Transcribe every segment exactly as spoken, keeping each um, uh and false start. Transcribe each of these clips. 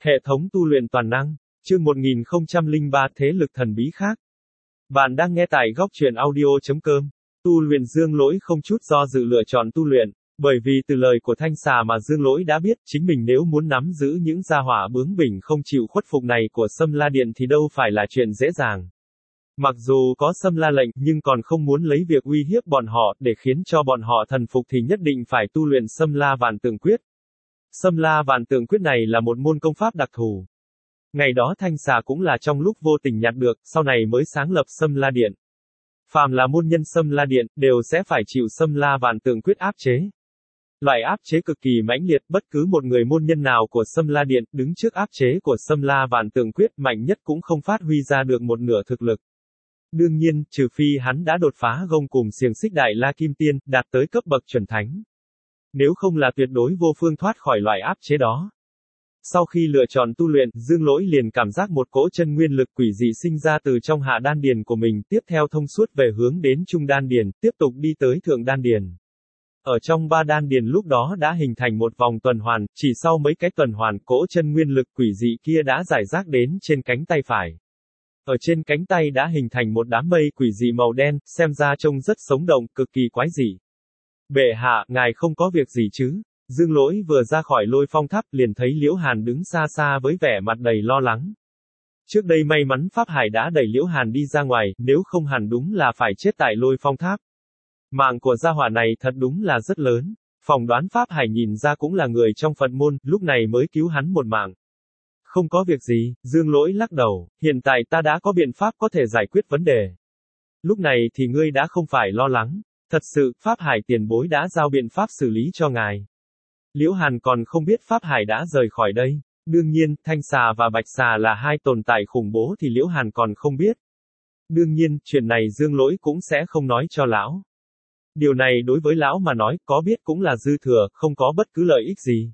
Hệ thống tu luyện toàn năng, chương một nghìn không trăm lẻ ba thế lực thần bí khác. Bạn đang nghe tại góc truyện audio.com. Tu luyện Dương Lỗi không chút do dự lựa chọn tu luyện, bởi vì từ lời của Thanh Xà mà Dương Lỗi đã biết, chính mình nếu muốn nắm giữ những gia hỏa bướng bỉnh không chịu khuất phục này của Sâm La Điện thì đâu phải là chuyện dễ dàng. Mặc dù có Sâm La lệnh, nhưng còn không muốn lấy việc uy hiếp bọn họ để khiến cho bọn họ thần phục thì nhất định phải tu luyện Sâm La Vạn Tượng Quyết. Sâm La Vạn Tượng Quyết này là một môn công pháp đặc thù. Ngày đó Thanh Xà cũng là trong lúc vô tình nhặt được, sau này mới sáng lập Sâm La Điện. Phàm là môn nhân Sâm La Điện, đều sẽ phải chịu Sâm La Vạn Tượng Quyết áp chế. Loại áp chế cực kỳ mãnh liệt, bất cứ một người môn nhân nào của Sâm La Điện, đứng trước áp chế của Sâm La Vạn Tượng Quyết, mạnh nhất cũng không phát huy ra được một nửa thực lực. Đương nhiên, trừ phi hắn đã đột phá gông cùm xiềng xích Đại La Kim Tiên, đạt tới cấp bậc chuẩn thánh. Nếu không là tuyệt đối vô phương thoát khỏi loại áp chế đó. Sau khi lựa chọn tu luyện, Dương Lỗi liền cảm giác một cỗ chân nguyên lực quỷ dị sinh ra từ trong hạ đan điền của mình, tiếp theo thông suốt về hướng đến trung đan điền, tiếp tục đi tới thượng đan điền. Ở trong ba đan điền lúc đó đã hình thành một vòng tuần hoàn, chỉ sau mấy cái tuần hoàn, cỗ chân nguyên lực quỷ dị kia đã giải rác đến trên cánh tay phải. Ở trên cánh tay đã hình thành một đám mây quỷ dị màu đen, xem ra trông rất sống động, cực kỳ quái dị. Bệ hạ, ngài không có việc gì chứ? Dương Lỗi vừa ra khỏi Lôi Phong Tháp liền thấy Liễu Hàn đứng xa xa với vẻ mặt đầy lo lắng. Trước đây may mắn Pháp Hải đã đẩy Liễu Hàn đi ra ngoài, nếu không hẳn đúng là phải chết tại Lôi Phong Tháp. Mạng của gia hỏa này thật đúng là rất lớn. Phỏng đoán Pháp Hải nhìn ra cũng là người trong Phật môn, lúc này mới cứu hắn một mạng. Không có việc gì, Dương Lỗi lắc đầu, hiện tại ta đã có biện pháp có thể giải quyết vấn đề. Lúc này thì ngươi đã không phải lo lắng. Thật sự, Pháp Hải tiền bối đã giao biện pháp xử lý cho ngài. Liễu Hàn còn không biết Pháp Hải đã rời khỏi đây. Đương nhiên, Thanh Xà và Bạch Xà là hai tồn tại khủng bố thì Liễu Hàn còn không biết. Đương nhiên, chuyện này Dương Lỗi cũng sẽ không nói cho lão. Điều này đối với lão mà nói, có biết cũng là dư thừa, không có bất cứ lợi ích gì.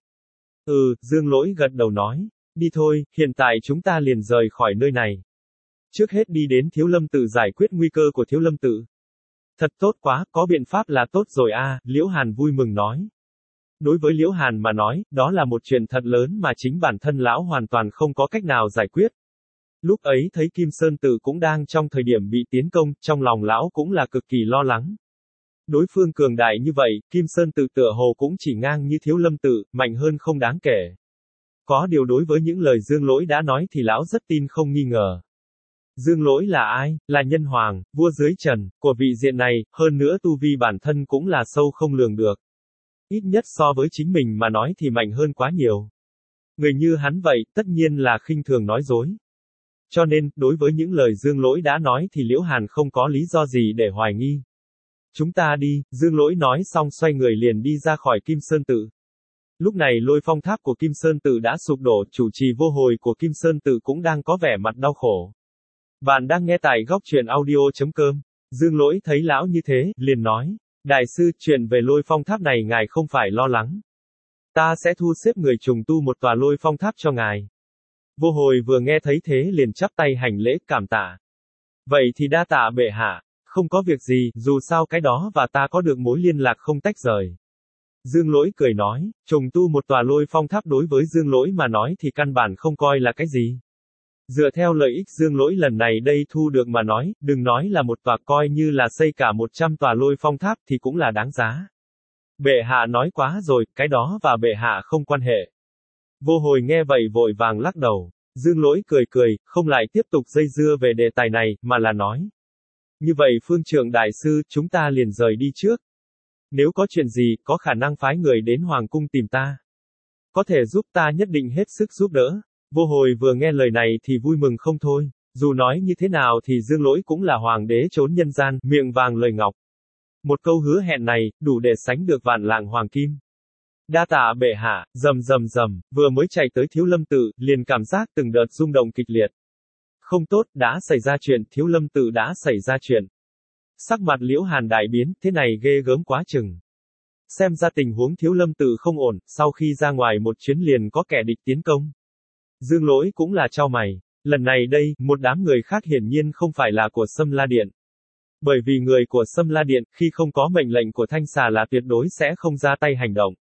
Ừ, Dương Lỗi gật đầu nói. Đi thôi, hiện tại chúng ta liền rời khỏi nơi này. Trước hết đi đến Thiếu Lâm Tự giải quyết nguy cơ của Thiếu Lâm Tự. Thật tốt quá, có biện pháp là tốt rồi a, à, Liễu Hàn vui mừng nói. Đối với Liễu Hàn mà nói, đó là một chuyện thật lớn mà chính bản thân lão hoàn toàn không có cách nào giải quyết. Lúc ấy thấy Kim Sơn Tự cũng đang trong thời điểm bị tiến công, trong lòng lão cũng là cực kỳ lo lắng. Đối phương cường đại như vậy, Kim Sơn Tự tựa hồ cũng chỉ ngang như Thiếu Lâm Tự, mạnh hơn không đáng kể. Có điều đối với những lời Dương Lỗi đã nói thì lão rất tin không nghi ngờ. Dương Lỗi là ai? Là nhân hoàng, vua dưới trần, của vị diện này, hơn nữa tu vi bản thân cũng là sâu không lường được. Ít nhất so với chính mình mà nói thì mạnh hơn quá nhiều. Người như hắn vậy, tất nhiên là khinh thường nói dối. Cho nên, đối với những lời Dương Lỗi đã nói thì Liễu Hàn không có lý do gì để hoài nghi. Chúng ta đi, Dương Lỗi nói xong xoay người liền đi ra khỏi Kim Sơn Tự. Lúc này Lôi Phong Tháp của Kim Sơn Tự đã sụp đổ, chủ trì vô hồi của Kim Sơn Tự cũng đang có vẻ mặt đau khổ. Bạn đang nghe tại góc truyện audio.com. Dương Lỗi thấy lão như thế, liền nói. Đại sư, chuyện về Lôi Phong Tháp này ngài không phải lo lắng. Ta sẽ thu xếp người trùng tu một tòa Lôi Phong Tháp cho ngài. Vô hồi vừa nghe thấy thế liền chắp tay hành lễ cảm tạ. Vậy thì đa tạ bệ hạ, không có việc gì, dù sao cái đó và ta có được mối liên lạc không tách rời. Dương Lỗi cười nói, trùng tu một tòa Lôi Phong Tháp đối với Dương Lỗi mà nói thì căn bản không coi là cái gì. Dựa theo lợi ích Dương Lỗi lần này đây thu được mà nói, đừng nói là một tòa, coi như là xây cả một trăm tòa Lôi Phong Tháp thì cũng là đáng giá. Bệ hạ nói quá rồi, cái đó và bệ hạ không quan hệ. Vô hồi nghe vậy vội vàng lắc đầu. Dương Lỗi cười cười, không lại tiếp tục dây dưa về đề tài này, mà là nói. Như vậy Phương Trượng Đại Sư, chúng ta liền rời đi trước. Nếu có chuyện gì, có khả năng phái người đến Hoàng Cung tìm ta. Có thể giúp ta nhất định hết sức giúp đỡ. Vô hồi vừa nghe lời này thì vui mừng không thôi. Dù nói như thế nào thì Dương Lỗi cũng là hoàng đế trốn nhân gian, miệng vàng lời ngọc. Một câu hứa hẹn này, đủ để sánh được vạn lạng hoàng kim. Đa tạ bệ hạ, rầm rầm rầm, vừa mới chạy tới Thiếu Lâm Tự, liền cảm giác từng đợt rung động kịch liệt. Không tốt, đã xảy ra chuyện, Thiếu Lâm Tự đã xảy ra chuyện. Sắc mặt Liễu Hàn đại biến, thế này ghê gớm quá chừng. Xem ra tình huống Thiếu Lâm Tự không ổn, sau khi ra ngoài một chuyến liền có kẻ địch tiến công. Dương Lỗi cũng là chau mày. Lần này đây, một đám người khác hiển nhiên không phải là của Sâm La Điện. Bởi vì người của Sâm La Điện, khi không có mệnh lệnh của Thanh Xà là tuyệt đối sẽ không ra tay hành động.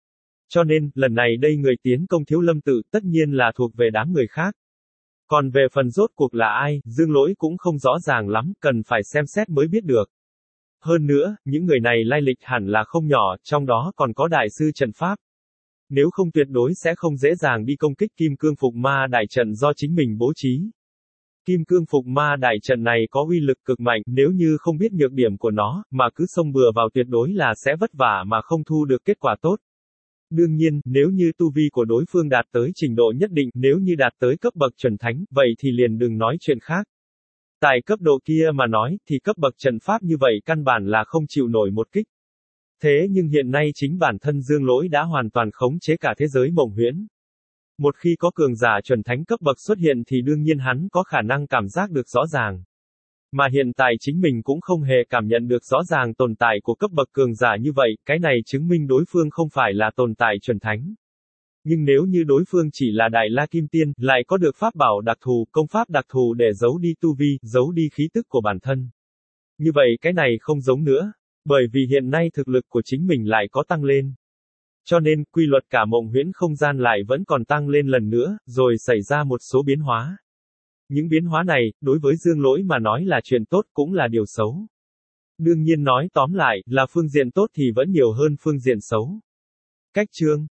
Cho nên, lần này đây người tiến công Thiếu Lâm tự, tất nhiên là thuộc về đám người khác. Còn về phần rốt cuộc là ai, Dương Lỗi cũng không rõ ràng lắm, cần phải xem xét mới biết được. Hơn nữa, những người này lai lịch hẳn là không nhỏ, trong đó còn có đại sư trận pháp. Nếu không tuyệt đối sẽ không dễ dàng đi công kích Kim Cương Phục Ma đại trận do chính mình bố trí. Kim Cương Phục Ma đại trận này có uy lực cực mạnh, nếu như không biết nhược điểm của nó, mà cứ xông bừa vào tuyệt đối là sẽ vất vả mà không thu được kết quả tốt. Đương nhiên, nếu như tu vi của đối phương đạt tới trình độ nhất định, nếu như đạt tới cấp bậc chuẩn thánh, vậy thì liền đừng nói chuyện khác. Tại cấp độ kia mà nói, thì cấp bậc trận pháp như vậy căn bản là không chịu nổi một kích. Thế nhưng hiện nay chính bản thân Dương Lỗi đã hoàn toàn khống chế cả thế giới mộng huyễn. Một khi có cường giả chuẩn thánh cấp bậc xuất hiện thì đương nhiên hắn có khả năng cảm giác được rõ ràng. Mà hiện tại chính mình cũng không hề cảm nhận được rõ ràng tồn tại của cấp bậc cường giả như vậy, cái này chứng minh đối phương không phải là tồn tại chuẩn thánh. Nhưng nếu như đối phương chỉ là Đại La Kim Tiên, lại có được pháp bảo đặc thù, công pháp đặc thù để giấu đi tu vi, giấu đi khí tức của bản thân. Như vậy cái này không giống nữa. Bởi vì hiện nay thực lực của chính mình lại có tăng lên. Cho nên, quy luật cả mộng huyễn không gian lại vẫn còn tăng lên lần nữa, rồi xảy ra một số biến hóa. Những biến hóa này, đối với Dương Lỗi mà nói là chuyện tốt cũng là điều xấu. Đương nhiên nói tóm lại, là phương diện tốt thì vẫn nhiều hơn phương diện xấu. Cách chương